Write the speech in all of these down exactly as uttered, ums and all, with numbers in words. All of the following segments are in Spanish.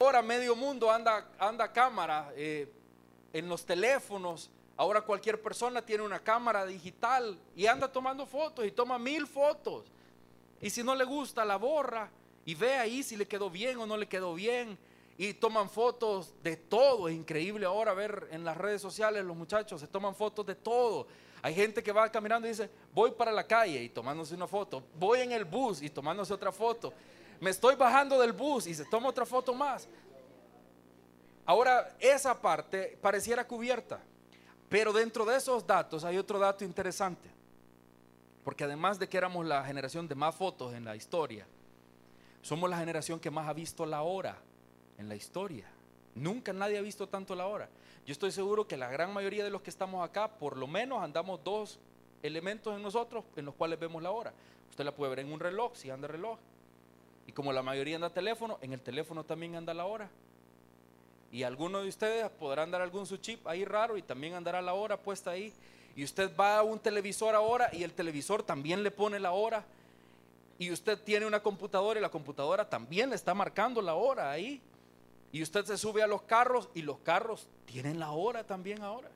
ahora medio mundo anda, anda cámara eh, en los teléfonos. Ahora cualquier persona tiene una cámara digital y anda tomando fotos y toma mil fotos. Y si no le gusta, la borra y ve ahí si le quedó bien o no le quedó bien. Y toman fotos de todo. Es increíble ahora ver en las redes sociales, los muchachos se toman fotos de todo. Hay gente que va caminando y dice, voy para la calle y tomándose una foto. Voy en el bus y tomándose otra foto. Me estoy bajando del bus y se toma otra foto más. Ahora esa parte pareciera cubierta, pero dentro de esos datos hay otro dato interesante. Porque además de que éramos la generación de más fotos en la historia, somos la generación que más ha visto la hora en la historia. Nunca nadie ha visto tanto la hora. Yo estoy seguro que la gran mayoría de los que estamos acá, por lo menos andamos dos elementos en nosotros en los cuales vemos la hora. Usted la puede ver en un reloj, si anda reloj. Y como la mayoría anda teléfono, en el teléfono también anda la hora. Y algunos de ustedes podrán dar algún su chip ahí raro y también andará la hora puesta ahí. Y usted va a un televisor ahora y el televisor también le pone la hora. Y usted tiene una computadora y la computadora también le está marcando la hora ahí. Y usted se sube a los carros y los carros tienen la hora también ahora.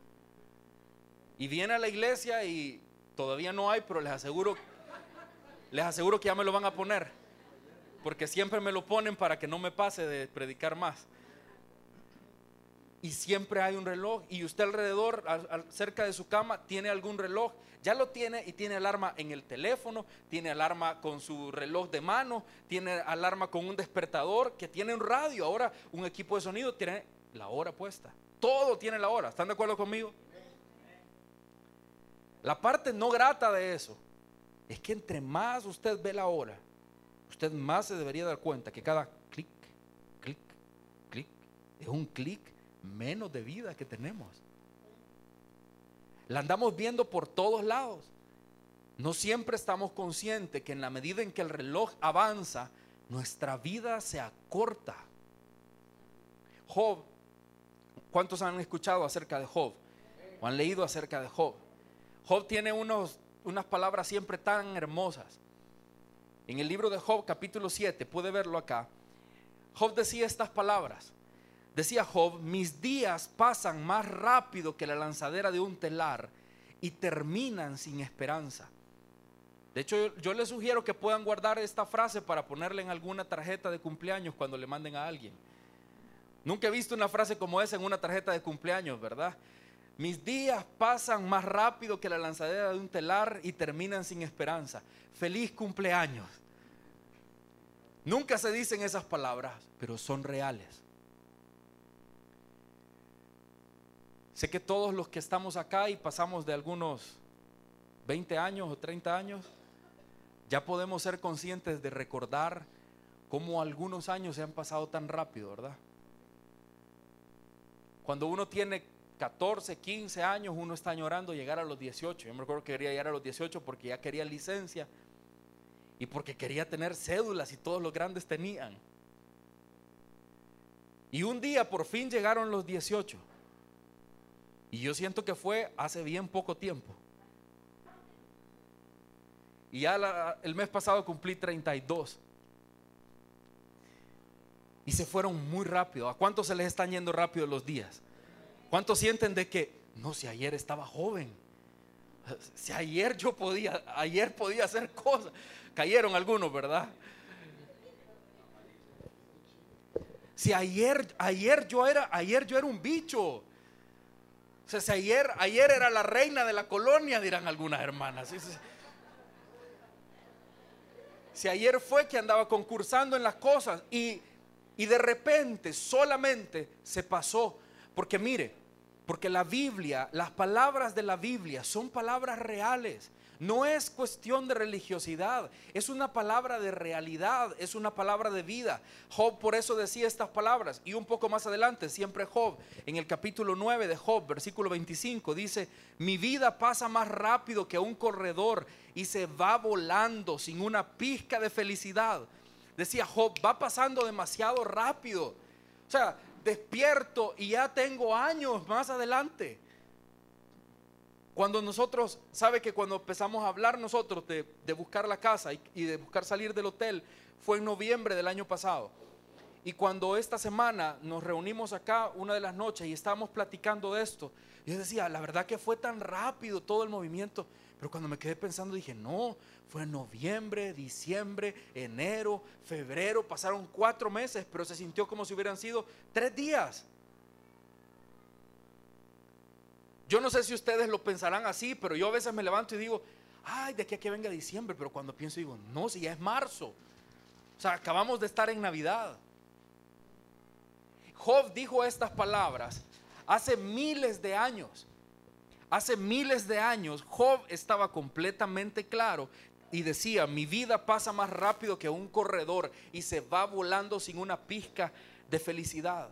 Y viene a la iglesia y todavía no hay, pero les aseguro, les aseguro que ya me lo van a poner. Porque siempre me lo ponen para que no me pase de predicar más. Y siempre hay un reloj y usted alrededor, al, al, cerca de su cama, tiene algún reloj. Ya lo tiene y tiene alarma en el teléfono, tiene alarma con su reloj de mano, tiene alarma con un despertador, que tiene un radio. Ahora un equipo de sonido tiene la hora puesta. Todo tiene la hora. ¿Están de acuerdo conmigo? La parte no grata de eso es que entre más usted ve la hora, usted más se debería dar cuenta que cada clic, clic, clic, es un clic menos de vida que tenemos. La andamos viendo por todos lados. No siempre estamos conscientes que en la medida en que el reloj avanza, nuestra vida se acorta. Job, ¿cuántos han escuchado acerca de Job? ¿O han leído acerca de Job? Job tiene unos, unas palabras siempre tan hermosas. En el libro de Job, capítulo siete, puede verlo acá. Job decía estas palabras. Decía Job, mis días pasan más rápido que la lanzadera de un telar y terminan sin esperanza. De hecho, yo, yo les sugiero que puedan guardar esta frase para ponerla en alguna tarjeta de cumpleaños cuando le manden a alguien. Nunca he visto una frase como esa en una tarjeta de cumpleaños, ¿verdad? Mis días pasan más rápido que la lanzadera de un telar y terminan sin esperanza. Feliz cumpleaños. Nunca se dicen esas palabras, pero son reales. Sé que todos los que estamos acá y pasamos de algunos veinte años o treinta años, ya podemos ser conscientes de recordar cómo algunos años se han pasado tan rápido, ¿verdad? Cuando uno tiene catorce, quince años, uno está añorando llegar a los dieciocho. Yo me recuerdo que quería llegar a los dieciocho porque ya quería licencia y porque quería tener cédulas y todos los grandes tenían. Y un día por fin llegaron los dieciocho. Y yo siento que fue hace bien poco tiempo. Y ya la, el mes pasado cumplí treinta y dos. Y se fueron muy rápido. ¿A cuántos se les están yendo rápido los días? ¿Cuántos sienten de que, no, si ayer estaba joven? Si ayer yo podía, ayer podía hacer cosas. Cayeron algunos, ¿verdad? Si ayer, ayer yo era, ayer yo era un bicho. O sea, si ayer, ayer era la reina de la colonia, dirán algunas hermanas. Si, si, si ayer fue que andaba concursando en las cosas y, y de repente solamente se pasó. Porque mire, porque la Biblia, las palabras de la Biblia son palabras reales. No es cuestión de religiosidad, es una palabra de realidad, es una palabra de vida. Job por eso decía estas palabras. Y un poco más adelante, siempre Job, en el capítulo nueve de Job, versículo veinticinco, dice: mi vida pasa más rápido que un corredor y se va volando sin una pizca de felicidad. Decía Job, va pasando demasiado rápido. O sea, despierto y ya tengo años más adelante. Cuando nosotros, sabe que cuando empezamos a hablar nosotros de, de buscar la casa y, y de buscar salir del hotel, fue en noviembre del año pasado. Y cuando esta semana nos reunimos acá una de las noches y estábamos platicando de esto, yo decía, la verdad que fue tan rápido todo el movimiento. Pero cuando me quedé pensando dije, no, fue noviembre, diciembre, enero, febrero, pasaron cuatro meses, pero se sintió como si hubieran sido tres días. Yo no sé si ustedes lo pensarán así, pero yo a veces me levanto y digo, ay, de aquí a que venga diciembre, pero cuando pienso digo, no, si ya es marzo. O sea, acabamos de estar en Navidad. Job dijo estas palabras hace miles de años. Hace miles de años Job estaba completamente claro y decía, mi vida pasa más rápido que un corredor y se va volando sin una pizca de felicidad.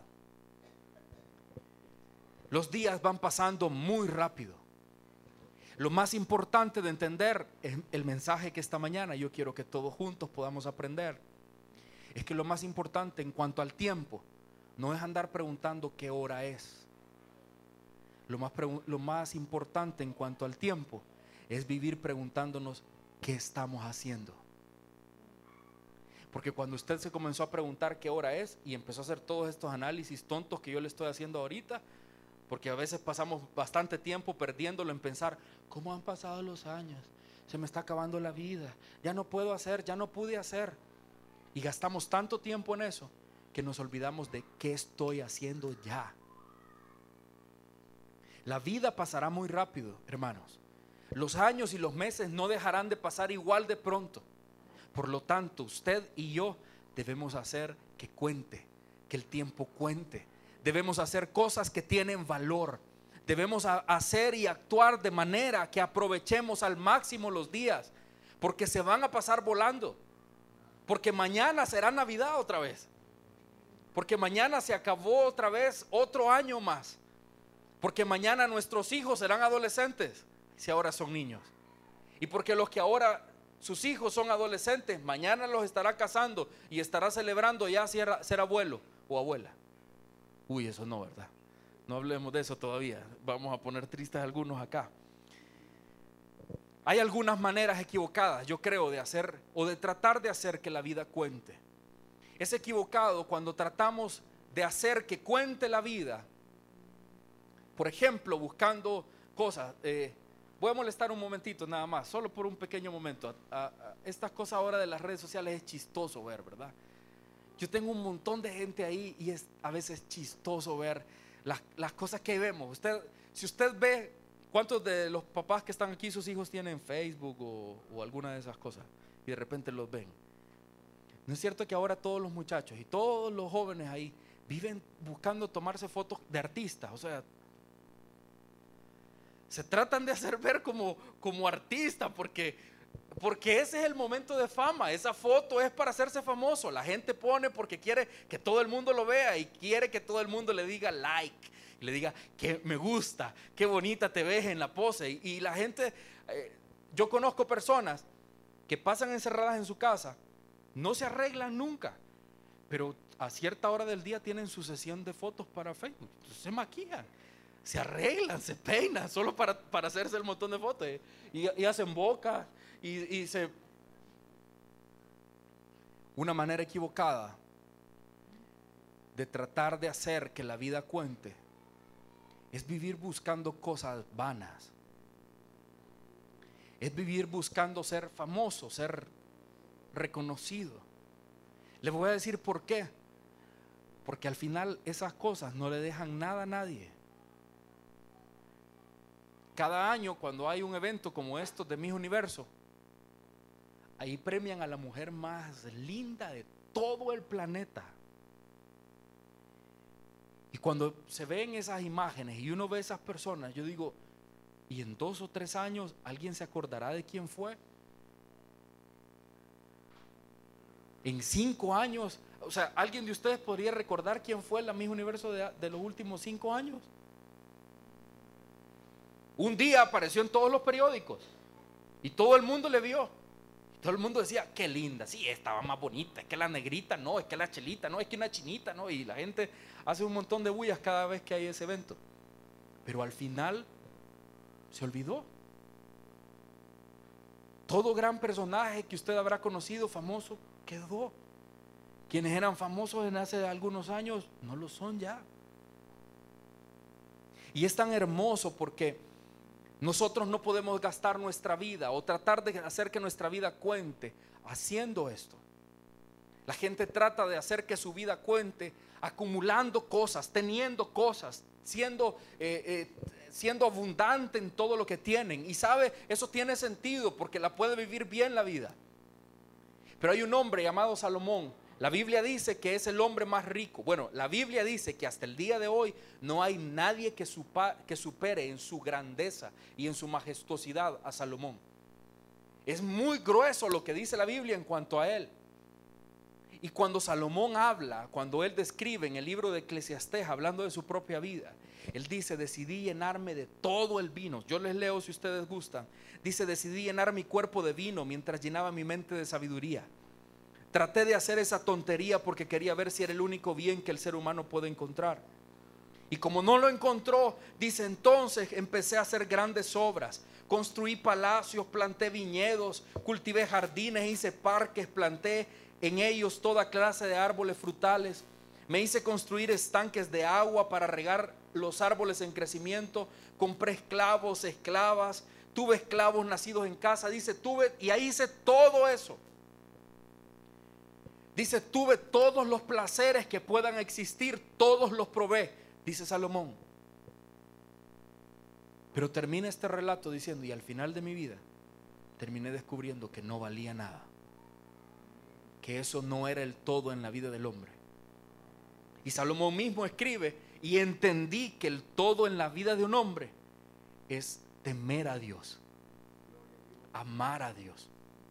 Los días van pasando muy rápido. Lo más importante de entender es el mensaje que esta mañana yo quiero que todos juntos podamos aprender. Es que lo más importante en cuanto al tiempo no es andar preguntando qué hora es. Lo más, lo más importante en cuanto al tiempo es vivir preguntándonos qué estamos haciendo. Porque cuando usted se comenzó a preguntar qué hora es y empezó a hacer todos estos análisis tontos que yo le estoy haciendo ahorita, porque a veces pasamos bastante tiempo perdiéndolo en pensar, ¿cómo han pasado los años? Se me está acabando la vida, ya no puedo hacer, ya no pude hacer. Y gastamos tanto tiempo en eso que nos olvidamos de qué estoy haciendo ya. La vida pasará muy rápido, hermanos. Los años y los meses no dejarán de pasar igual de pronto. Por lo tanto, usted y yo debemos hacer que cuente, que el tiempo cuente. Debemos hacer cosas que tienen valor. Debemos hacer y actuar de manera que aprovechemos al máximo los días, porque se van a pasar volando. Porque mañana será Navidad otra vez. Porque mañana se acabó otra vez otro año más. Porque mañana nuestros hijos serán adolescentes, si ahora son niños. Y porque los que ahora sus hijos son adolescentes, mañana los estará casando y estará celebrando ya ser, ser abuelo o abuela. Uy, eso no, ¿verdad? No hablemos de eso todavía. Vamos a poner tristes algunos acá. Hay algunas maneras equivocadas, yo creo, de hacer o de tratar de hacer que la vida cuente. Es equivocado cuando tratamos de hacer que cuente la vida. Por ejemplo, buscando cosas. Eh, voy a molestar un momentito nada más, solo por un pequeño momento. A, a, a estas cosas ahora de las redes sociales es chistoso ver, ¿verdad? Yo tengo un montón de gente ahí y es a veces chistoso ver las, las cosas que vemos. Usted, si usted ve, ¿cuántos de los papás que están aquí, sus hijos tienen Facebook o, o alguna de esas cosas? Y de repente los ven. ¿No es cierto que ahora todos los muchachos y todos los jóvenes ahí viven buscando tomarse fotos de artistas? O sea, se tratan de hacer ver como, como artista porque, porque ese es el momento de fama. Esa foto es para hacerse famoso. La gente pone porque quiere que todo el mundo lo vea y quiere que todo el mundo le diga like, le diga que me gusta, qué bonita te ves en la pose. Y, y la gente, eh, yo conozco personas que pasan encerradas en su casa, no se arreglan nunca, pero a cierta hora del día tienen su sesión de fotos para Facebook. Entonces se maquillan, se arreglan, se peinan solo para, para hacerse el montón de fotos y, y hacen boca y, y se... Una manera equivocada de tratar de hacer que la vida cuente es vivir buscando cosas vanas, es vivir buscando ser famoso, ser reconocido. Les voy a decir por qué. Porque al final esas cosas no le dejan nada a nadie. Cada año cuando hay un evento como estos de Miss Universo, ahí premian a la mujer más linda de todo el planeta. Y cuando se ven esas imágenes y uno ve esas personas, yo digo, ¿y en dos o tres años alguien se acordará de quién fue? En cinco años, o sea, ¿alguien de ustedes podría recordar quién fue la Miss Universo de, de los últimos cinco años? Un día apareció en todos los periódicos y todo el mundo le vio. Todo el mundo decía, qué linda, sí, estaba más bonita, es que la negrita no, es que la chelita no, es que una chinita no. Y la gente hace un montón de bullas cada vez que hay ese evento. Pero al final se olvidó. Todo gran personaje que usted habrá conocido, famoso, quedó. Quienes eran famosos en hace algunos años no lo son ya. Y es tan hermoso porque nosotros no podemos gastar nuestra vida o tratar de hacer que nuestra vida cuente haciendo esto. La gente trata de hacer que su vida cuente acumulando cosas, teniendo cosas, siendo, eh, eh, siendo abundante en todo lo que tienen. Y sabe, eso tiene sentido porque la puede vivir bien la vida. Pero hay un hombre llamado Salomón. La Biblia dice que es el hombre más rico. Bueno, la Biblia dice que hasta el día de hoy no hay nadie que, supa, que supere en su grandeza y en su majestuosidad a Salomón. Es muy grueso lo que dice la Biblia en cuanto a él. Y cuando Salomón habla, cuando él describe en el libro de Eclesiastés, hablando de su propia vida, él dice: decidí llenarme de todo el vino. Yo les leo si ustedes gustan. Dice: decidí llenar mi cuerpo de vino mientras llenaba mi mente de sabiduría. Traté de hacer esa tontería porque quería ver si era el único bien que el ser humano puede encontrar. Y como no lo encontró, dice: entonces empecé a hacer grandes obras. Construí palacios, planté viñedos, cultivé jardines, hice parques, planté en ellos toda clase de árboles frutales. Me hice construir estanques de agua para regar los árboles en crecimiento. Compré esclavos, esclavas, tuve esclavos nacidos en casa. Dice, tuve, y ahí hice todo eso. Dice, tuve todos los placeres que puedan existir, todos los probé, dice Salomón. Pero termina este relato diciendo: y al final de mi vida terminé descubriendo que no valía nada, que eso no era el todo en la vida del hombre. Y Salomón mismo escribe: y entendí que el todo en la vida de un hombre es temer a Dios, amar a Dios.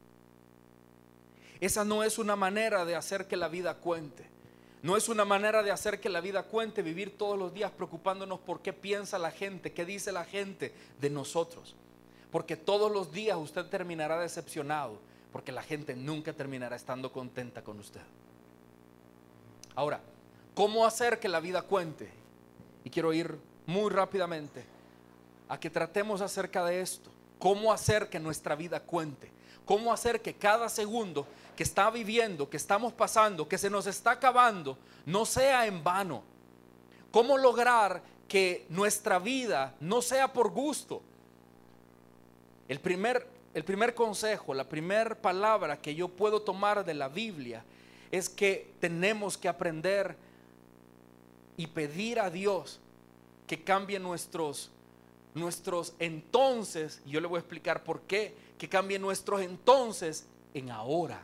Esa no es una manera de hacer que la vida cuente. No es una manera de hacer que la vida cuente vivir todos los días preocupándonos por qué piensa la gente, qué dice la gente de nosotros. Porque todos los días usted terminará decepcionado, porque la gente nunca terminará estando contenta con usted. Ahora, ¿cómo hacer que la vida cuente? Y quiero ir muy rápidamente a que tratemos acerca de esto. ¿Cómo hacer que nuestra vida cuente? ¿Cómo hacer que cada segundo que está viviendo, que estamos pasando, que se nos está acabando, no sea en vano? ¿Cómo lograr que nuestra vida no sea por gusto? El primer, el primer consejo, la primera palabra que yo puedo tomar de la Biblia es que tenemos que aprender y pedir a Dios que cambie nuestros, nuestros entonces. Y yo le voy a explicar por qué. Que cambie nuestros entonces en ahora.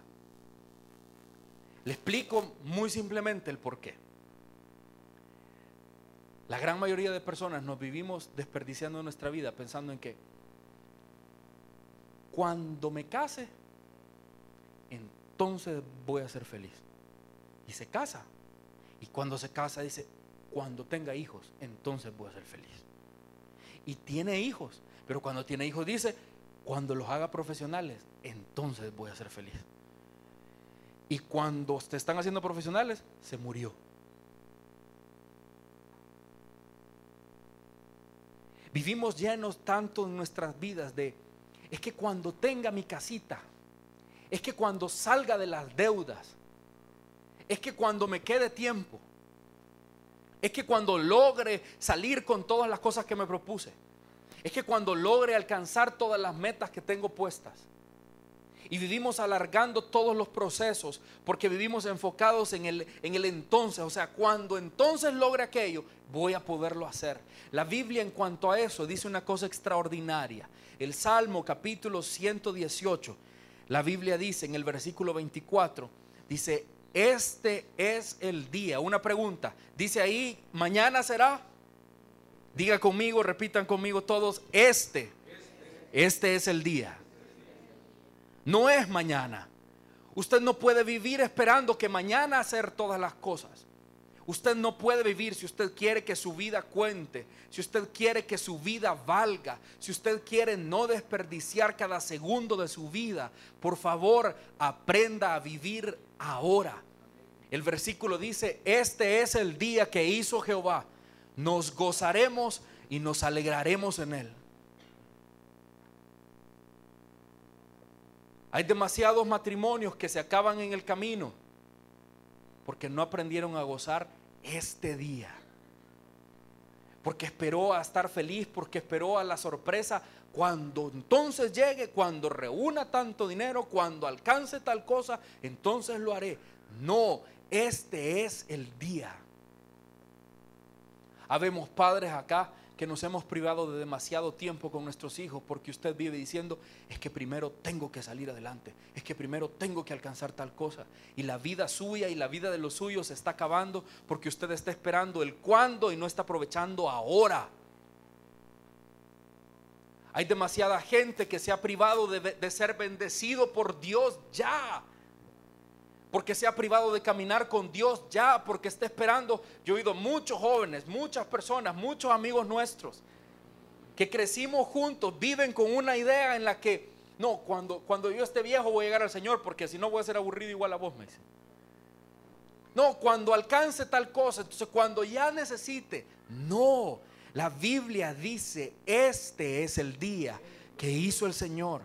Le explico muy simplemente el por qué. La gran mayoría de personas nos vivimos desperdiciando nuestra vida pensando en que cuando me case, entonces voy a ser feliz. Y se casa. Y cuando se casa dice, cuando tenga hijos, entonces voy a ser feliz. Y tiene hijos, pero cuando tiene hijos dice, cuando los haga profesionales, entonces voy a ser feliz. Y cuando te están haciendo profesionales, se murió. Vivimos llenos tanto en nuestras vidas de, es que cuando tenga mi casita, es que cuando salga de las deudas, es que cuando me quede tiempo, es que cuando logre salir con todas las cosas que me propuse, es que cuando logre alcanzar todas las metas que tengo puestas. Y vivimos alargando todos los procesos porque vivimos enfocados en el, en el entonces. O sea, cuando entonces logre aquello, voy a poderlo hacer. La Biblia en cuanto a eso dice una cosa extraordinaria. El Salmo capítulo ciento dieciocho, la Biblia dice en el versículo veinticuatro, dice, este es el día. Una pregunta, dice ahí, mañana será. Diga conmigo, repitan conmigo todos, este, este es el día. No es mañana. Usted no puede vivir esperando que mañana hacer todas las cosas. Usted no puede vivir si usted quiere que su vida cuente, si usted quiere que su vida valga, si usted quiere no desperdiciar cada segundo de su vida. Por favor, aprenda a vivir ahora. El versículo dice, este es el día que hizo Jehová. Nos gozaremos y nos alegraremos en él. Hay demasiados matrimonios que se acaban en el camino porque no aprendieron a gozar este día. Porque esperó a estar feliz, porque esperó a la sorpresa. Cuando entonces llegue, cuando reúna tanto dinero, cuando alcance tal cosa, entonces lo haré. No, este es el día. Habemos padres acá que nos hemos privado de demasiado tiempo con nuestros hijos porque usted vive diciendo: es que primero tengo que salir adelante, es que primero tengo que alcanzar tal cosa, y la vida suya y la vida de los suyos se está acabando porque usted está esperando el cuándo y no está aprovechando ahora. Hay demasiada gente que se ha privado de, de ser bendecido por Dios ya, porque se ha privado de caminar con Dios ya, porque está esperando. Yo he oído muchos jóvenes, muchas personas, muchos amigos nuestros que crecimos juntos, viven con una idea en la que no, cuando, cuando yo esté viejo voy a llegar al Señor, porque si no voy a ser aburrido igual a vos, me dice. No, cuando alcance tal cosa, entonces cuando ya necesite. No, la Biblia dice: este es el día que hizo el Señor.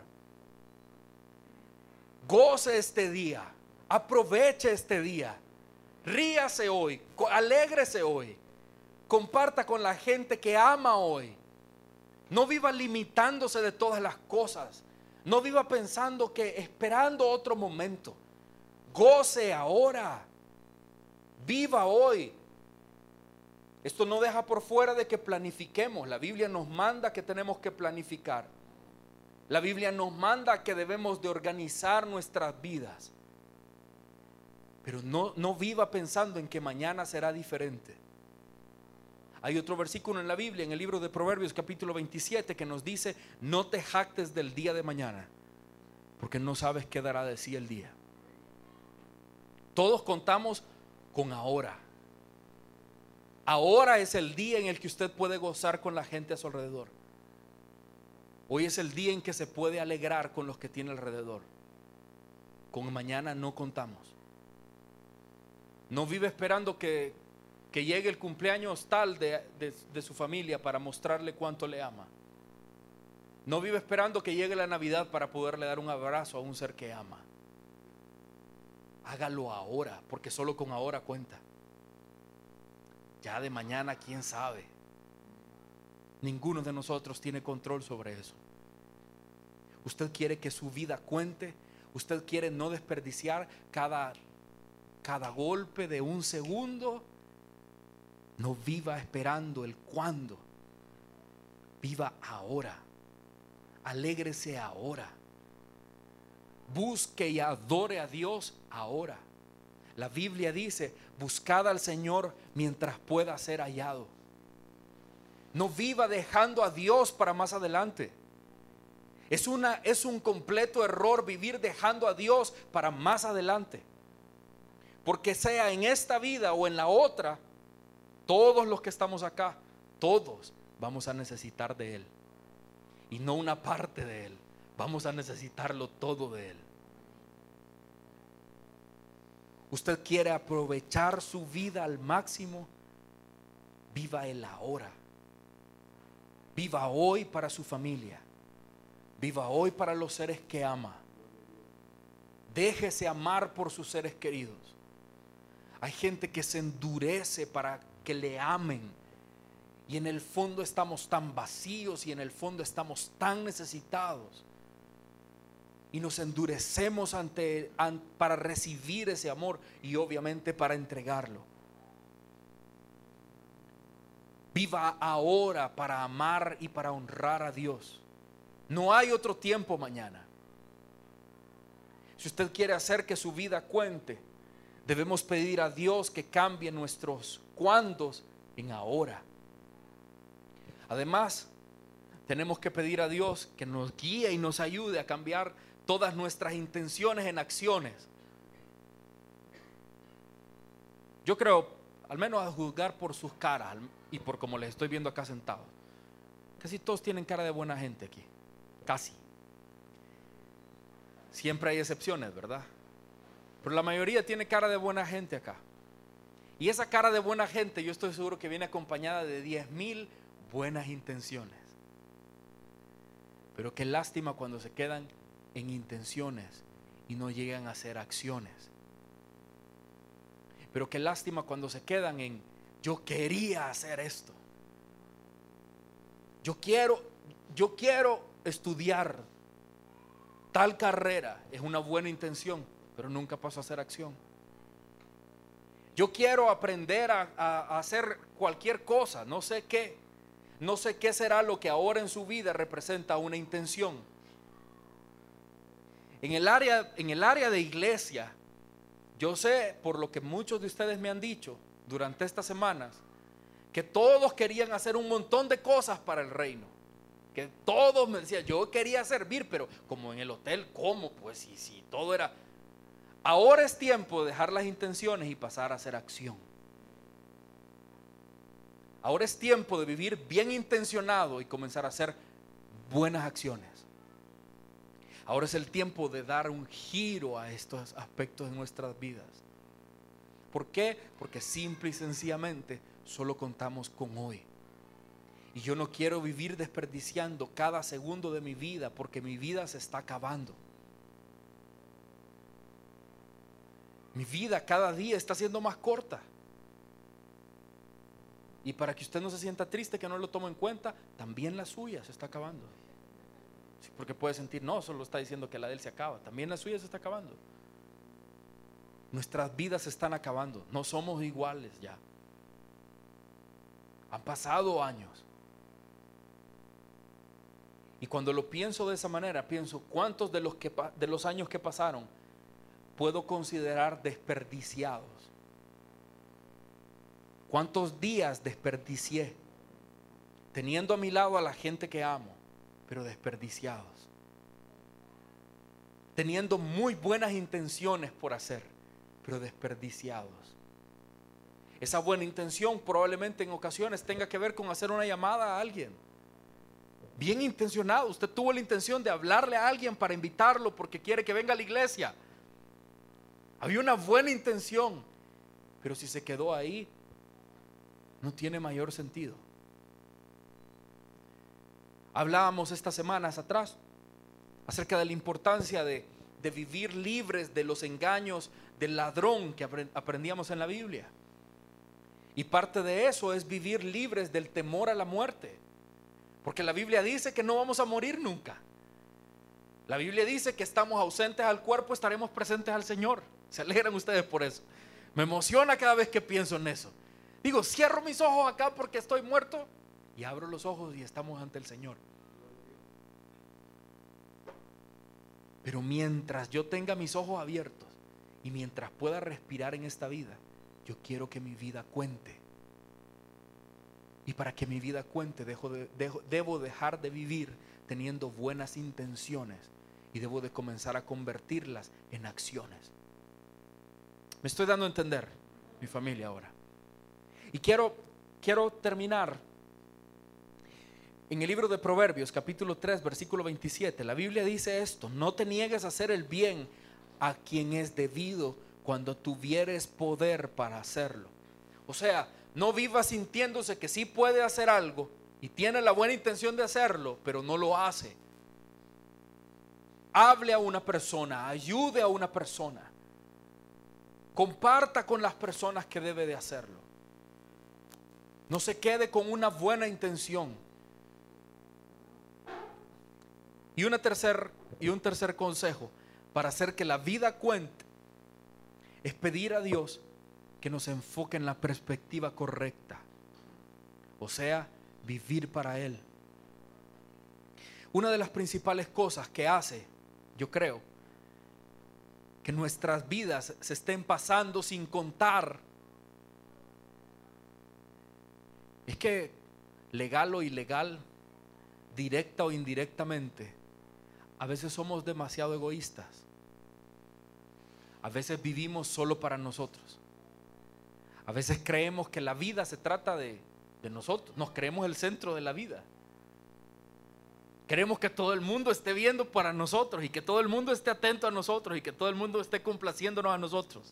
Goce este día. Aproveche este día, ríase hoy, alégrese hoy, comparta con la gente que ama hoy. No viva limitándose de todas las cosas, no viva pensando que esperando otro momento. Goce ahora, viva hoy. Esto no deja por fuera de que planifiquemos. La Biblia nos manda que tenemos que planificar. La Biblia nos manda que debemos de organizar nuestras vidas. Pero no, no viva pensando en que mañana será diferente. Hay otro versículo en la Biblia, en el libro de Proverbios capítulo veintisiete, que nos dice: no te jactes del día de mañana, porque no sabes qué dará de sí el día. Todos contamos con ahora. Ahora es el día en el que usted puede gozar con la gente a su alrededor. Hoy es el día en que se puede alegrar con los que tiene alrededor. Con mañana no contamos. No vive esperando que, que llegue el cumpleaños tal de, de, de su familia para mostrarle cuánto le ama. No vive esperando que llegue la Navidad para poderle dar un abrazo a un ser que ama. Hágalo ahora, porque solo con ahora cuenta. Ya de mañana, quién sabe. Ninguno de nosotros tiene control sobre eso. Usted quiere que su vida cuente. Usted quiere no desperdiciar cada Cada golpe de un segundo. No viva esperando el cuándo. Viva ahora. Alégrese ahora. Busque y adore a Dios ahora. La Biblia dice: buscad al Señor mientras pueda ser hallado. No viva dejando a Dios para más adelante. Es, una, es un completo error vivir dejando a Dios para más adelante. Porque sea en esta vida o en la otra, todos los que estamos acá, todos vamos a necesitar de Él. Y no una parte de Él, vamos a necesitarlo todo de Él. Usted quiere aprovechar su vida al máximo, viva el ahora. Viva hoy para su familia. Viva hoy para los seres que ama. Déjese amar por sus seres queridos. Hay gente que se endurece para que le amen, y en el fondo estamos tan vacíos y en el fondo estamos tan necesitados, y nos endurecemos ante, ante para recibir ese amor y obviamente para entregarlo. Viva ahora para amar y para honrar a Dios. No hay otro tiempo mañana. Si usted quiere hacer que su vida cuente, debemos pedir a Dios que cambie nuestros cuándos en ahora. Además, tenemos que pedir a Dios que nos guíe y nos ayude a cambiar todas nuestras intenciones en acciones. Yo creo, al menos a juzgar por sus caras y por como les estoy viendo acá sentados, casi todos tienen cara de buena gente aquí. Casi. Siempre hay excepciones, ¿verdad? Pero la mayoría tiene cara de buena gente acá. Y esa cara de buena gente, yo estoy seguro que viene acompañada de diez mil buenas intenciones. Pero qué lástima cuando se quedan en intenciones y no llegan a hacer acciones. Pero qué lástima cuando se quedan en: yo quería hacer esto. Yo quiero, yo quiero estudiar tal carrera. Es una buena intención, pero nunca pasó a ser acción. Yo quiero aprender a, a, a hacer cualquier cosa, no sé qué. No sé qué será lo que ahora en su vida representa una intención. En el área, en el área de iglesia, yo sé, por lo que muchos de ustedes me han dicho durante estas semanas, que todos querían hacer un montón de cosas para el reino. Que todos me decían: yo quería servir, pero como en el hotel, ¿cómo? Pues si, si todo era... Ahora es tiempo de dejar las intenciones y pasar a hacer acción. Ahora es tiempo de vivir bien intencionado y comenzar a hacer buenas acciones. Ahora es el tiempo de dar un giro a estos aspectos de nuestras vidas. ¿Por qué? Porque simple y sencillamente solo contamos con hoy. Y yo no quiero vivir desperdiciando cada segundo de mi vida, porque mi vida se está acabando. Mi vida cada día está siendo más corta. Y para que usted no se sienta triste que no lo tomo en cuenta, también la suya se está acabando. Sí, porque puede sentir: no, solo está diciendo que la de él se acaba. También la suya se está acabando. Nuestras vidas se están acabando. No somos iguales ya. Han pasado años. Y cuando lo pienso de esa manera, pienso: ¿cuántos de los, que, de los años que pasaron puedo considerar desperdiciados? ¿Cuántos días desperdicié teniendo a mi lado a la gente que amo, pero desperdiciados? Teniendo muy buenas intenciones por hacer, pero desperdiciados. Esa buena intención probablemente en ocasiones tenga que ver con hacer una llamada a alguien. Bien intencionado, usted tuvo la intención de hablarle a alguien para invitarlo porque quiere que venga a la iglesia. Había una buena intención, pero si se quedó ahí, no tiene mayor sentido. Hablábamos estas semanas atrás acerca de la importancia de, de vivir libres de los engaños del ladrón que aprendíamos en la Biblia. Y parte de eso es vivir libres del temor a la muerte, porque la Biblia dice que no vamos a morir nunca. La Biblia dice que estamos ausentes al cuerpo, estaremos presentes al Señor. Se alegran ustedes por eso. Me emociona cada vez que pienso en eso. Digo, cierro mis ojos acá porque estoy muerto, y abro los ojos y estamos ante el Señor. Pero mientras yo tenga mis ojos abiertos y mientras pueda respirar en esta vida, yo quiero que mi vida cuente. Y para que mi vida cuente, dejo de, dejo, debo dejar de vivir teniendo buenas intenciones y debo de comenzar a convertirlas en acciones. Me estoy dando a entender, mi familia, ahora. Y quiero, quiero terminar en el libro de Proverbios, capítulo tres, versículo veintisiete. La Biblia dice esto: no te niegues a hacer el bien a quien es debido cuando tuvieres poder para hacerlo. O sea, no vivas sintiéndose que sí puede hacer algo y tiene la buena intención de hacerlo, pero no lo hace. Hable a una persona, ayude a una persona, comparta con las personas que debe de hacerlo. No se quede con una buena intención. Y, una tercer, y un tercer consejo para hacer que la vida cuente es pedir a Dios que nos enfoque en la perspectiva correcta, o sea, vivir para Él. Una de las principales cosas que hace, yo creo, que nuestras vidas se estén pasando sin contar, es que legal o ilegal, directa o indirectamente, a veces somos demasiado egoístas. A veces vivimos solo para nosotros. A veces creemos que la vida se trata de, de nosotros. Nos creemos el centro de la vida. Queremos que todo el mundo esté viendo para nosotros y que todo el mundo esté atento a nosotros y que todo el mundo esté complaciéndonos a nosotros.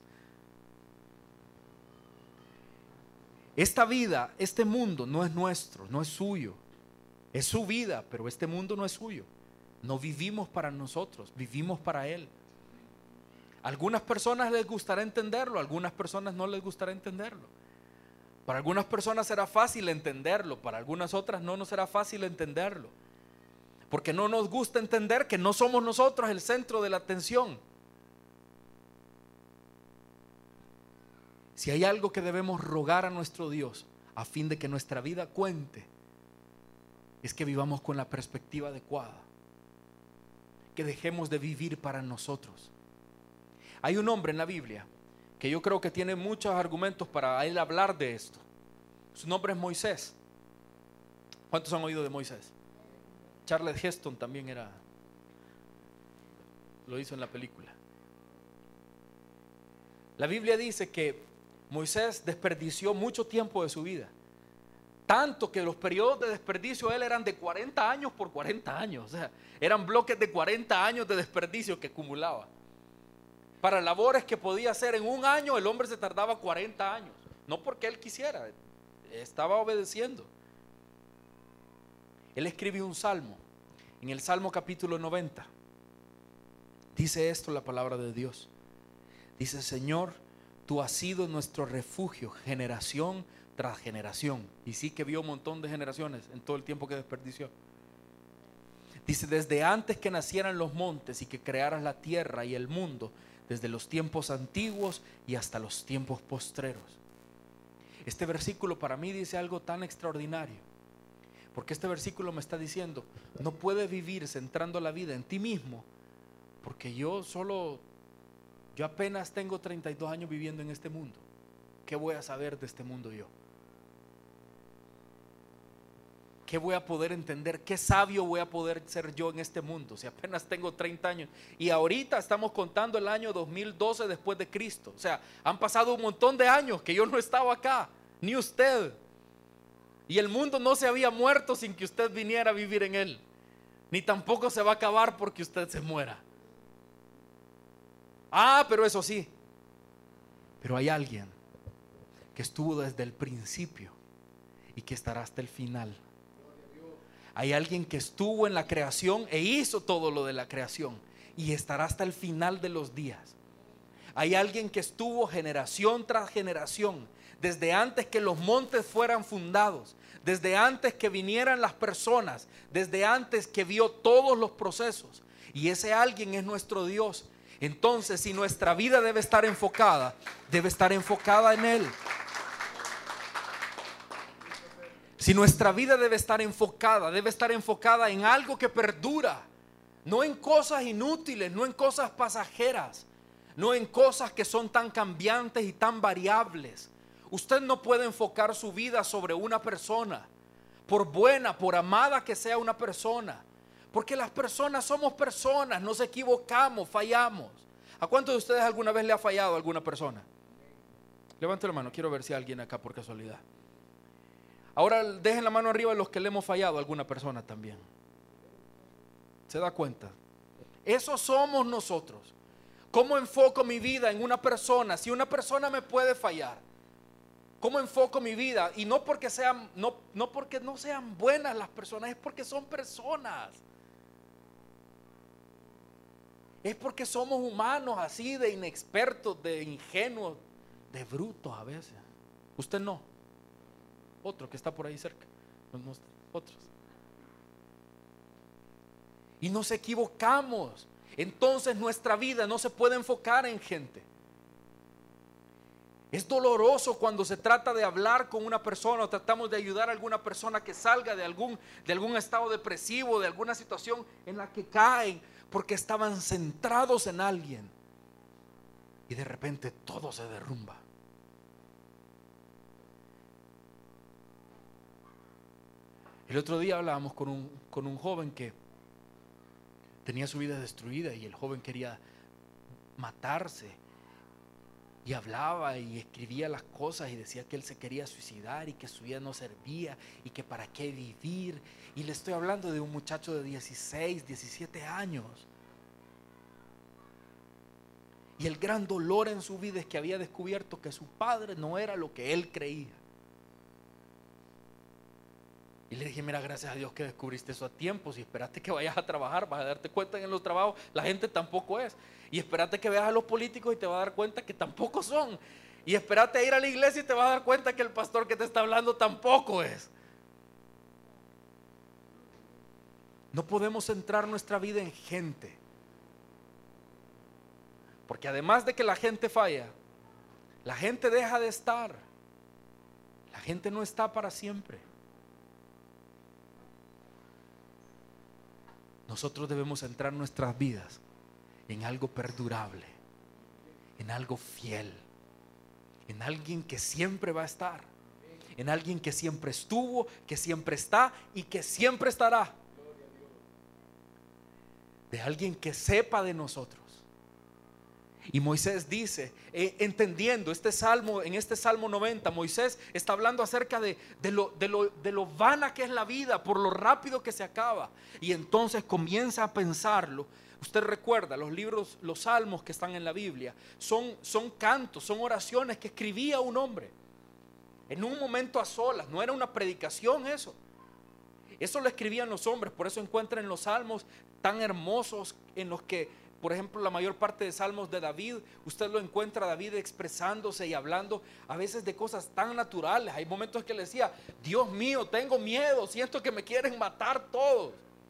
Esta vida, este mundo no es nuestro, no es suyo. Es su vida, pero este mundo no es suyo. No vivimos para nosotros, vivimos para Él. A algunas personas les gustará entenderlo, a algunas personas no les gustará entenderlo. Para algunas personas será fácil entenderlo, para algunas otras no nos será fácil entenderlo. Porque no nos gusta entender que no somos nosotros el centro de la atención. Si hay algo que debemos rogar a nuestro Dios a fin de que nuestra vida cuente, es que vivamos con la perspectiva adecuada, que dejemos de vivir para nosotros. Hay un hombre en la Biblia que yo creo que tiene muchos argumentos para él hablar de esto. Su nombre es Moisés. ¿Cuántos han oído de Moisés? Charles Heston también era, lo hizo en la película. La Biblia dice que Moisés desperdició mucho tiempo de su vida, tanto que los periodos de desperdicio de él eran de cuarenta años por cuarenta años. O sea, eran bloques de cuarenta años de desperdicio que acumulaba. Para labores que podía hacer en un año, el hombre se tardaba cuarenta años. No porque él quisiera, estaba obedeciendo. Él escribió un salmo. En el Salmo capítulo noventa dice esto la palabra de Dios. Dice: Señor, tú has sido nuestro refugio generación tras generación. Y sí que vio un montón de generaciones en todo el tiempo que desperdició. Dice: desde antes que nacieran los montes y que crearas la tierra y el mundo, desde los tiempos antiguos y hasta los tiempos postreros. Este versículo para mí dice algo tan extraordinario, porque este versículo me está diciendo: no puedes vivir centrando la vida en ti mismo, porque yo solo, yo apenas tengo treinta y dos años viviendo en este mundo. ¿Qué voy a saber de este mundo yo? ¿Qué voy a poder entender? ¿Qué sabio voy a poder ser yo en este mundo si apenas tengo treinta años? Y ahorita estamos contando el año dos mil doce después de Cristo. O sea, han pasado un montón de años que yo no estaba acá, ni usted. Y el mundo no se había muerto sin que usted viniera a vivir en él, ni tampoco se va a acabar porque usted se muera. Ah, pero eso sí, pero hay alguien que estuvo desde el principio y que estará hasta el final. Hay alguien que estuvo en la creación e hizo todo lo de la creación y estará hasta el final de los días. Hay alguien que estuvo generación tras generación, desde antes que los montes fueran fundados, desde antes que vinieran las personas, desde antes que vio todos los procesos. Y ese alguien es nuestro Dios. Entonces, si nuestra vida debe estar enfocada, debe estar enfocada en Él. Si nuestra vida debe estar enfocada, debe estar enfocada en algo que perdura, no en cosas inútiles, no en cosas pasajeras, no en cosas que son tan cambiantes y tan variables. Usted no puede enfocar su vida sobre una persona, por buena, por amada que sea una persona, porque las personas somos personas, nos equivocamos, fallamos. ¿A cuántos de ustedes alguna vez le ha fallado a alguna persona? Levante la mano, quiero ver si hay alguien acá por casualidad. Ahora dejen la mano arriba a los que le hemos fallado a alguna persona también. ¿Se da cuenta? Eso somos nosotros. ¿Cómo enfoco mi vida en una persona? Si una persona me puede fallar, ¿cómo enfoco mi vida? Y no porque sean, no, no porque no sean buenas las personas, es porque son personas. Es porque somos humanos así de inexpertos, de ingenuos, de brutos a veces. Usted no. Otro que está por ahí cerca. No, no, otros. Y nos equivocamos. Entonces nuestra vida no se puede enfocar en gente. Es doloroso cuando se trata de hablar con una persona o tratamos de ayudar a alguna persona que salga de algún, de algún estado depresivo, de alguna situación en la que caen, porque estaban centrados en alguien y de repente todo se derrumba. El otro día hablábamos con un, con un joven que tenía su vida destruida y el joven quería matarse y hablaba y escribía las cosas y decía que él se quería suicidar y que su vida no servía y que para qué vivir. Y le estoy hablando de un muchacho de dieciséis, diecisiete años. Y el gran dolor en su vida es que había descubierto que su padre no era lo que él creía. Y le dije, mira, gracias a Dios que descubriste eso a tiempo. Si esperaste que vayas a trabajar, vas a darte cuenta que en los trabajos la gente tampoco es. Y espérate que veas a los políticos y te vas a dar cuenta que tampoco son. Y espérate a ir a la iglesia y te vas a dar cuenta que el pastor que te está hablando tampoco es. No podemos centrar nuestra vida en gente. Porque además de que la gente falla, la gente deja de estar. La gente no está para siempre. Nosotros debemos centrar nuestras vidas en algo perdurable, en algo fiel, en alguien que siempre va a estar, en alguien que siempre estuvo, que siempre está y que siempre estará, de alguien que sepa de nosotros. Y Moisés dice, eh, entendiendo este salmo, en este Salmo noventa, Moisés está hablando acerca de, de, lo, de, lo, de lo vana que es la vida, por lo rápido que se acaba. Y entonces comienza a pensarlo. Usted recuerda, los libros, los salmos que están en la Biblia, son, son cantos, son oraciones que escribía un hombre en un momento a solas. No era una predicación eso. Eso lo escribían los hombres. Por eso encuentran los salmos tan hermosos en los que, por ejemplo, la mayor parte de salmos de David, usted lo encuentra a David expresándose y hablando a veces de cosas tan naturales. Hay momentos que le decía, Dios mío, tengo miedo, siento que me quieren matar todos.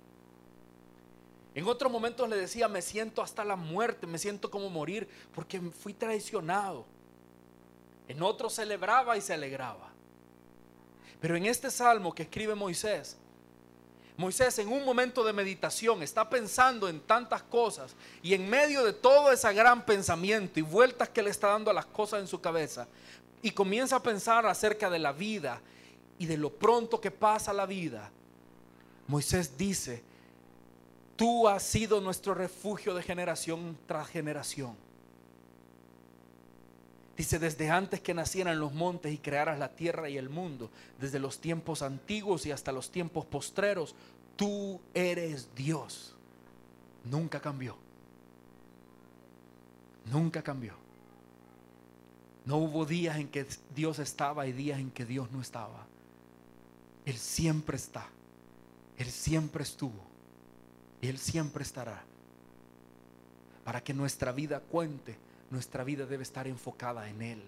En otros momentos le decía, me siento hasta la muerte, me siento como morir porque fui traicionado. En otros celebraba y se alegraba. Pero en este salmo que escribe Moisés, Moisés en un momento de meditación está pensando en tantas cosas, y en medio de todo ese gran pensamiento y vueltas que le está dando a las cosas en su cabeza, y comienza a pensar acerca de la vida y de lo pronto que pasa la vida, Moisés dice, tú has sido nuestro refugio de generación tras generación. Dice, desde antes que nacieran los montes y crearas la tierra y el mundo, desde los tiempos antiguos y hasta los tiempos postreros, tú eres Dios. Nunca cambió. Nunca cambió. No hubo días en que Dios estaba y días en que Dios no estaba. Él siempre está. Él siempre estuvo. Y Él siempre estará. Para que nuestra vida cuente, nuestra vida debe estar enfocada en Él.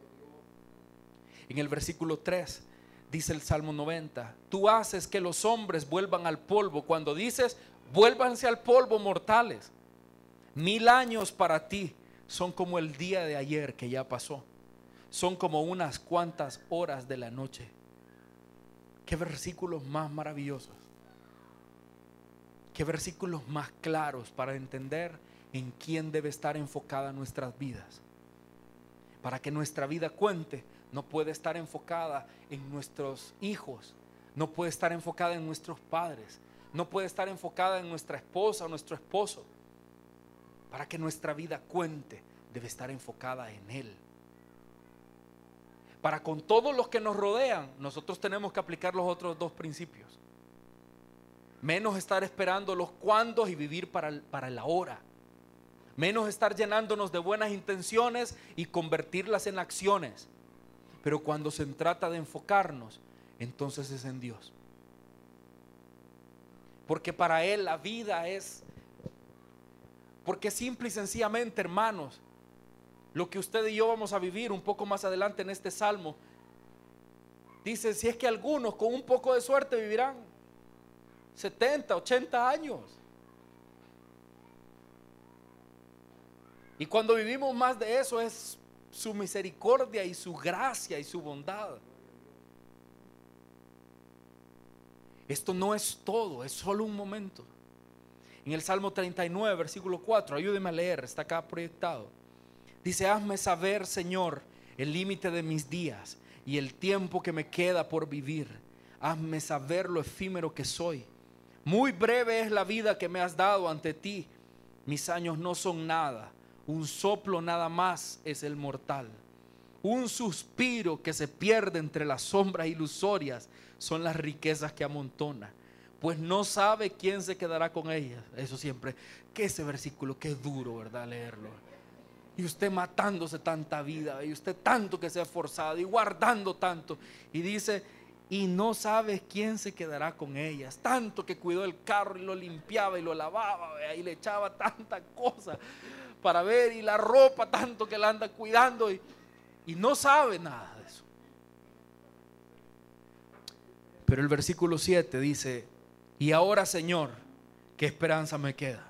En el versículo tres dice el Salmo noventa, tú haces que los hombres vuelvan al polvo. Cuando dices, vuélvanse al polvo, mortales, mil años para ti son como el día de ayer que ya pasó, son como unas cuantas horas de la noche. Qué versículos más maravillosos, qué versículos más claros para entender en quién debe estar enfocada nuestras vidas. Para que nuestra vida cuente, no puede estar enfocada en nuestros hijos, no puede estar enfocada en nuestros padres, no puede estar enfocada en nuestra esposa o nuestro esposo. Para que nuestra vida cuente, debe estar enfocada en Él. Para con todos los que nos rodean, nosotros tenemos que aplicar los otros dos principios. Menos estar esperando los cuándos y vivir para el, para el ahora. Menos estar llenándonos de buenas intenciones y convertirlas en acciones. Pero cuando se trata de enfocarnos, entonces es en Dios. Porque para Él la vida es, porque simple y sencillamente, hermanos, lo que usted y yo vamos a vivir un poco más adelante en este salmo, dice, si es que algunos con un poco de suerte vivirán setenta, ochenta años. Y cuando vivimos más de eso es su misericordia y su gracia y su bondad. Esto no es todo, es solo un momento. En el Salmo treinta y nueve, versículo cuatro, ayúdeme a leer, está acá proyectado. Dice, hazme saber, Señor, el límite de mis días y el tiempo que me queda por vivir. Hazme saber lo efímero que soy. Muy breve es la vida que me has dado ante ti. Mis años no son nada. Un soplo nada más es el mortal. Un suspiro que se pierde entre las sombras ilusorias son las riquezas que amontona, pues no sabe quién se quedará con ellas. Eso siempre, que ese versículo, qué duro, ¿verdad? Leerlo. Y usted matándose tanta vida, y usted tanto que se ha esforzado y guardando tanto, y dice, y no sabes quién se quedará con ellas. Tanto que cuidó el carro y lo limpiaba y lo lavaba, ¿vea? Y le echaba tanta cosa para ver, y la ropa tanto que la anda cuidando, y, y no sabe nada de eso. Pero el versículo siete dice: y ahora, Señor, ¿qué esperanza me queda?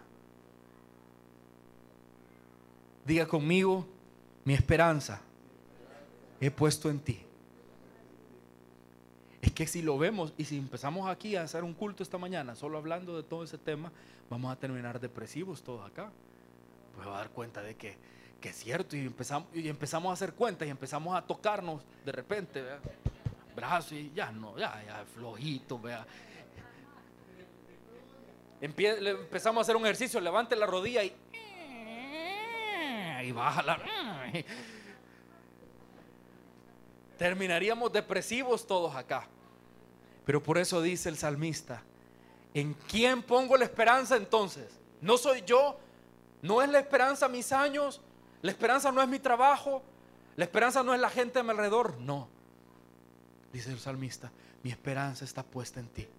Diga conmigo: mi esperanza he puesto en ti. Es que si lo vemos y si empezamos aquí a hacer un culto esta mañana solo hablando de todo ese tema, vamos a terminar depresivos todos acá. Pues va a dar cuenta de que, que es cierto, y empezamos, y empezamos a hacer cuentas y empezamos a tocarnos de repente, ¿verdad? Brazo, y ya no, ya, ya flojito, vea. Empie, empezamos a hacer un ejercicio, levante la rodilla y, y baja la. Terminaríamos depresivos todos acá. Pero por eso dice el salmista: ¿en quién pongo la esperanza entonces? No soy yo, no es la esperanza mis años, la esperanza no es mi trabajo, la esperanza no es la gente a mi alrededor, no. Dice el salmista: mi esperanza está puesta en ti.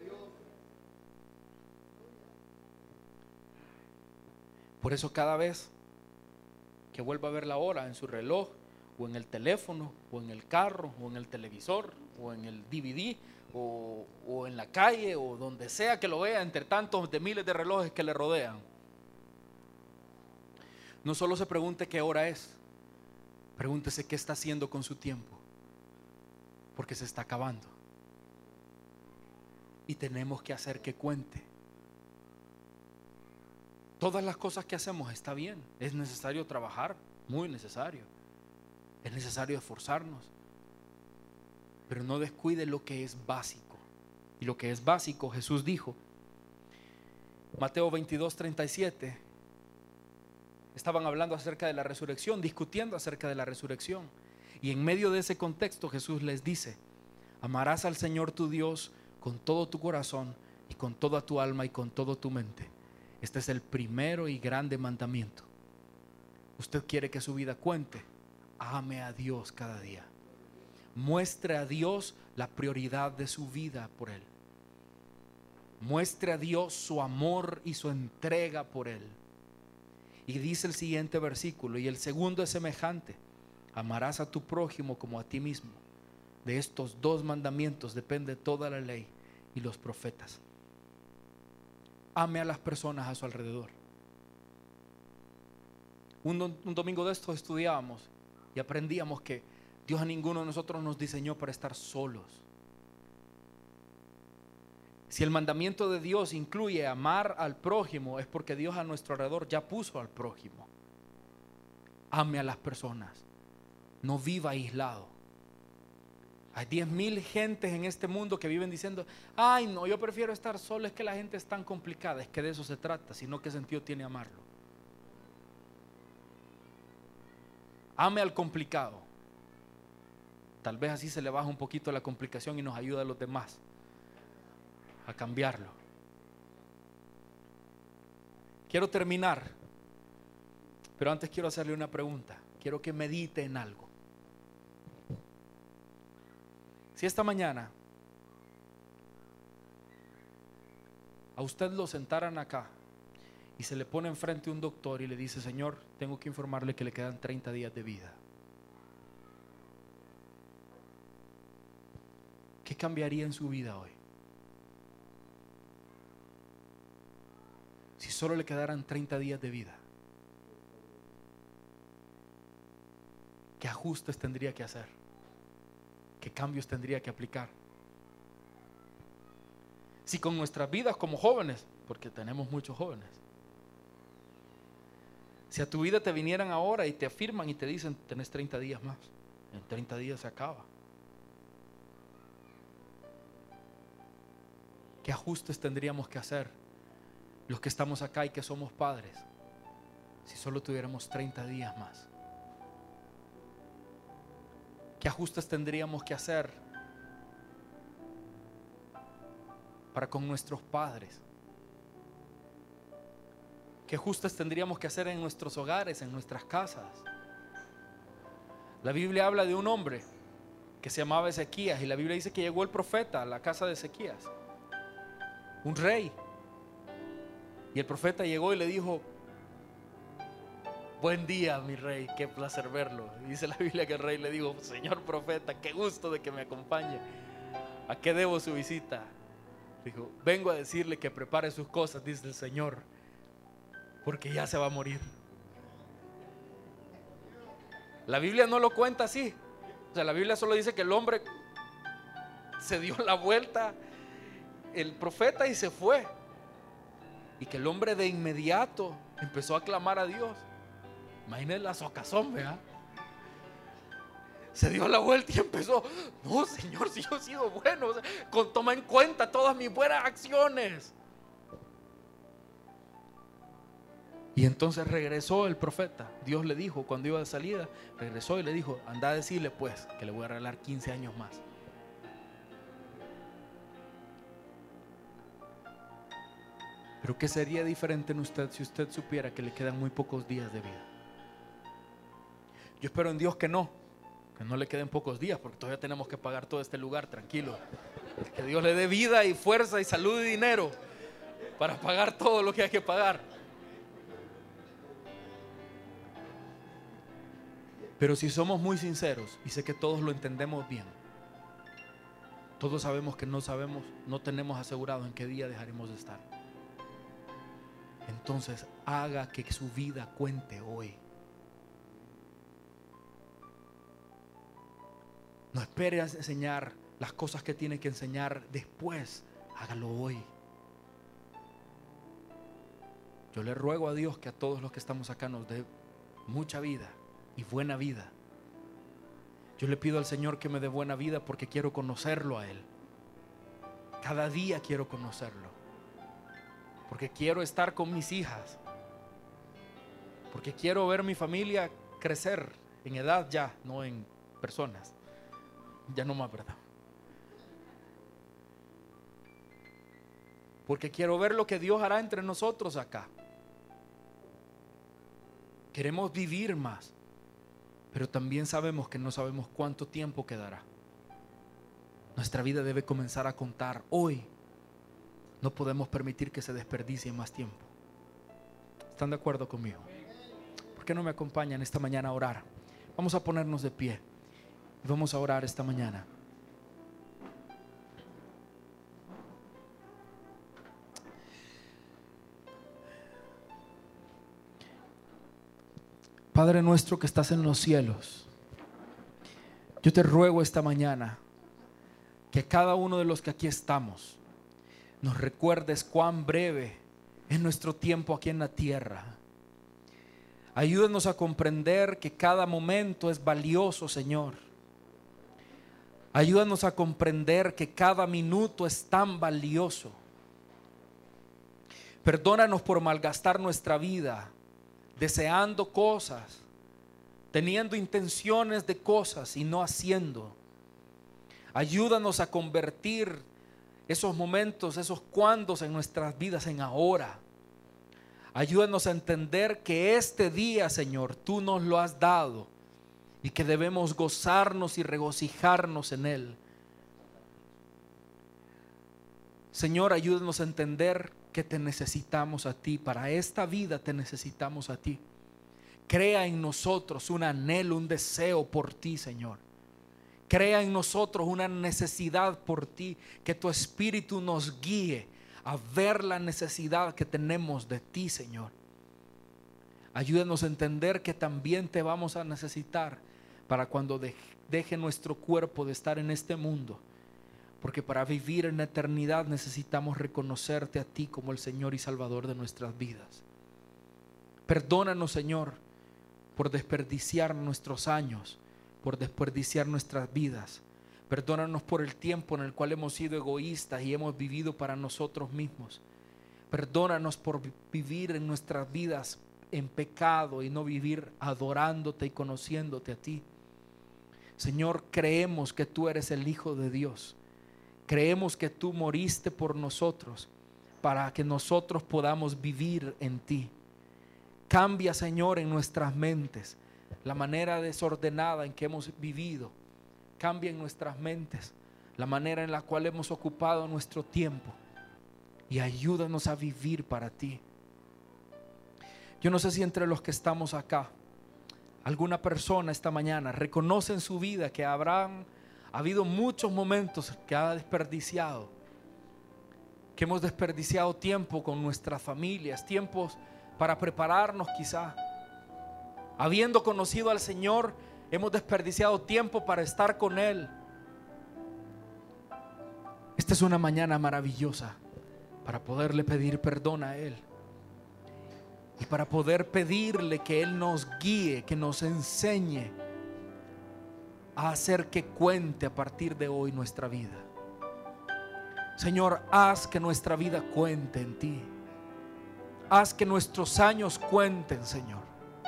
Por eso cada vez que vuelva a ver la hora en su reloj, o en el teléfono, o en el carro, o en el televisor, o en el D V D, o, o en la calle, o donde sea que lo vea, entre tantos de miles de relojes que le rodean, no solo se pregunte qué hora es, pregúntese qué está haciendo con su tiempo, porque se está acabando y tenemos que hacer que cuente. Todas las cosas que hacemos está bien, es necesario trabajar, muy necesario, es necesario esforzarnos, pero no descuide lo que es básico. Y lo que es básico, Jesús dijo, Mateo veintidós, treinta y siete, estaban hablando acerca de la resurrección, discutiendo acerca de la resurrección, y en medio de ese contexto Jesús les dice: amarás al Señor tu Dios con todo tu corazón y con toda tu alma y con toda tu mente. Este es el primero y grande mandamiento. Usted quiere que su vida cuente, ame a Dios cada día, muestre a Dios la prioridad de su vida por Él, muestre a Dios su amor y su entrega por Él. Y dice el siguiente versículo: y el segundo es semejante: amarás a tu prójimo como a ti mismo. De estos dos mandamientos depende toda la ley y los profetas. Ame a las personas a su alrededor. Un, un domingo de estos estudiábamos y aprendíamos que Dios a ninguno de nosotros nos diseñó para estar solos. Si el mandamiento de Dios incluye amar al prójimo, es porque Dios a nuestro alrededor ya puso al prójimo. Ame a las personas, no viva aislado. Hay diez mil gentes en este mundo que viven diciendo: ay no, yo prefiero estar solo, es que la gente es tan complicada. Es que de eso se trata, sino qué sentido tiene amarlo. Ame al complicado. Tal vez así se le baja un poquito la complicación y nos ayuda a los demás a cambiarlo. Quiero terminar, pero antes quiero hacerle una pregunta. Quiero que medite en algo. Si esta mañana a usted lo sentaran acá y se le pone enfrente un doctor y le dice: Señor, tengo que informarle que le quedan treinta días de vida, ¿qué cambiaría en su vida hoy? Si solo le quedaran treinta días de vida, ¿qué ajustes tendría que hacer? ¿Qué cambios tendría que aplicar? Si con nuestras vidas como jóvenes, porque tenemos muchos jóvenes, si a tu vida te vinieran ahora y te afirman y te dicen: tenés treinta días más, en treinta días se acaba, ¿qué ajustes tendríamos que hacer los que estamos acá y que somos padres si solo tuviéramos treinta días más? ¿Qué ajustes tendríamos que hacer para con nuestros padres? ¿Qué ajustes tendríamos que hacer en nuestros hogares, en nuestras casas? La Biblia habla de un hombre que se llamaba Ezequías, y la Biblia dice que llegó el profeta a la casa de Ezequías, un rey, y el profeta llegó y le dijo: buen día, mi rey, qué placer verlo. Y dice la Biblia que el rey le dijo: señor profeta, qué gusto de que me acompañe. ¿A qué debo su visita? Dijo: vengo a decirle que prepare sus cosas, dice el Señor, porque ya se va a morir. La Biblia no lo cuenta así. O sea, la Biblia solo dice que el hombre se dio la vuelta, el profeta, y se fue. Y que el hombre de inmediato empezó a clamar a Dios. Imagínense la socazón, ¿verdad? Se dio la vuelta y empezó: no, Señor, si yo he sido bueno, o sea, con, toma en cuenta todas mis buenas acciones. Y entonces regresó el profeta. Dios le dijo cuando iba de salida, regresó y le dijo: anda a decirle pues que le voy a regalar quince años más. Pero ¿qué sería diferente en usted si usted supiera que le quedan muy pocos días de vida? Yo espero en Dios que no, que no le queden pocos días, porque todavía tenemos que pagar todo este lugar, tranquilo. Que Dios le dé vida y fuerza y salud y dinero para pagar todo lo que hay que pagar. Pero si somos muy sinceros, y sé que todos lo entendemos bien, todos sabemos que no sabemos, no tenemos asegurado en qué día dejaremos de estar. Entonces haga que su vida cuente hoy. No espere a enseñar las cosas que tiene que enseñar después. Hágalo hoy. Yo le ruego a Dios que a todos los que estamos acá nos dé mucha vida y buena vida. Yo le pido al Señor que me dé buena vida porque quiero conocerlo a Él. Cada día quiero conocerlo. Porque quiero estar con mis hijas. Porque quiero ver mi familia crecer en edad ya, no en personas. Ya no más, ¿verdad? Porque quiero ver lo que Dios hará entre nosotros acá. Queremos vivir más, pero también sabemos que no sabemos cuánto tiempo quedará. Nuestra vida debe comenzar a contar hoy. No podemos permitir que se desperdicie más tiempo. ¿Están de acuerdo conmigo? ¿Por qué no me acompañan esta mañana a orar? Vamos a ponernos de pie y vamos a orar esta mañana. Padre nuestro que estás en los cielos, yo te ruego esta mañana que cada uno de los que aquí estamos nos recuerdes cuán breve es nuestro tiempo aquí en la tierra. Ayúdanos a comprender que cada momento es valioso, Señor. Ayúdanos a comprender que cada minuto es tan valioso. Perdónanos por malgastar nuestra vida deseando cosas, teniendo intenciones de cosas y no haciendo. Ayúdanos a convertir esos momentos, esos cuandos en nuestras vidas en ahora. Ayúdanos a entender que este día, Señor, tú nos lo has dado y que debemos gozarnos y regocijarnos en él. Señor, ayúdanos a entender que te necesitamos a ti. Para esta vida te necesitamos a ti. Crea en nosotros un anhelo, un deseo por ti, Señor. Crea en nosotros una necesidad por ti. Que tu Espíritu nos guíe a ver la necesidad que tenemos de ti, Señor. Ayúdanos a entender que también te vamos a necesitar para cuando deje nuestro cuerpo de estar en este mundo. Porque para vivir en la eternidad necesitamos reconocerte a ti como el Señor y Salvador de nuestras vidas. Perdónanos, Señor, por desperdiciar nuestros años, por desperdiciar nuestras vidas. Perdónanos por el tiempo en el cual hemos sido egoístas y hemos vivido para nosotros mismos. Perdónanos por vivir en nuestras vidas en pecado y no vivir adorándote y conociéndote a ti. Señor, creemos que tú eres el Hijo de Dios. Creemos que tú moriste por nosotros para que nosotros podamos vivir en ti. Cambia, Señor, en nuestras mentes la manera desordenada en que hemos vivido. cambie en nuestras mentes la manera en la cual hemos ocupado nuestro tiempo, y ayúdanos a vivir para ti. Yo no sé si entre los que estamos acá, alguna persona esta mañana reconoce en su vida que habrán habido muchos momentos que ha desperdiciado, que hemos desperdiciado tiempo con nuestras familias, tiempos para prepararnos quizá. Habiendo conocido al Señor, hemos desperdiciado tiempo para estar con Él. Esta es una mañana maravillosa para poderle pedir perdón a Él y para poder pedirle que Él nos guíe, que nos enseñe a hacer que cuente a partir de hoy nuestra vida. Señor, haz que nuestra vida cuente en ti. Haz que nuestros años cuenten, Señor.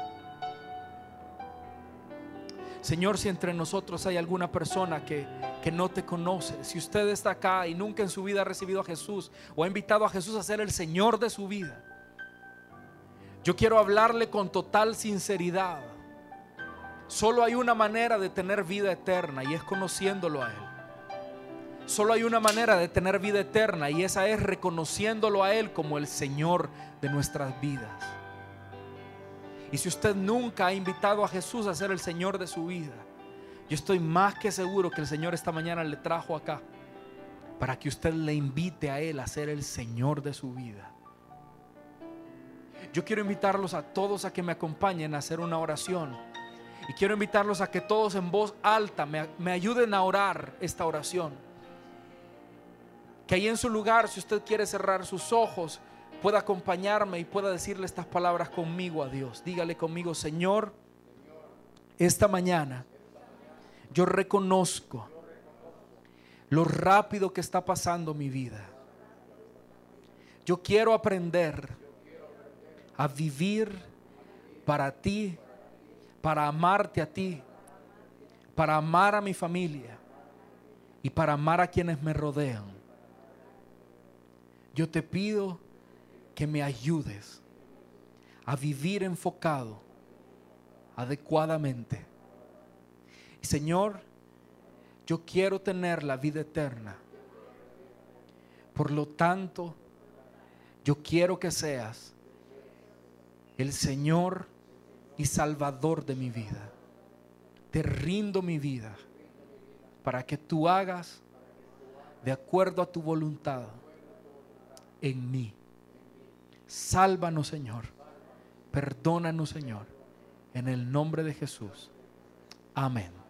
Señor, si entre nosotros hay alguna persona que, que no te conoce, si usted está acá y nunca en su vida ha recibido a Jesús o ha invitado a Jesús a ser el Señor de su vida, yo quiero hablarle con total sinceridad. Solo hay una manera de tener vida eterna, y es conociéndolo a Él. Solo hay una manera de tener vida eterna, y esa es reconociéndolo a Él como el Señor de nuestras vidas. Y si usted nunca ha invitado a Jesús a ser el Señor de su vida, yo estoy más que seguro que el Señor esta mañana le trajo acá para que usted le invite a Él a ser el Señor de su vida. Yo quiero invitarlos a todos a que me acompañen a hacer una oración, y quiero invitarlos a que todos en voz alta me, me ayuden a orar esta oración. Que ahí en su lugar, si usted quiere cerrar sus ojos, pueda acompañarme y pueda decirle estas palabras conmigo a Dios. Dígale conmigo: Señor, esta mañana yo reconozco lo rápido que está pasando mi vida. Yo quiero aprender a vivir para ti, para amarte a ti, para amar a mi familia y para amar a quienes me rodean. Yo te pido que me ayudes a vivir enfocado adecuadamente. Y Señor, yo quiero tener la vida eterna. Por lo tanto, yo quiero que seas el Señor y Salvador de mi vida. Te rindo mi vida para que tú hagas de acuerdo a tu voluntad en mí. Sálvanos, Señor. Perdónanos, Señor. En el nombre de Jesús. Amén.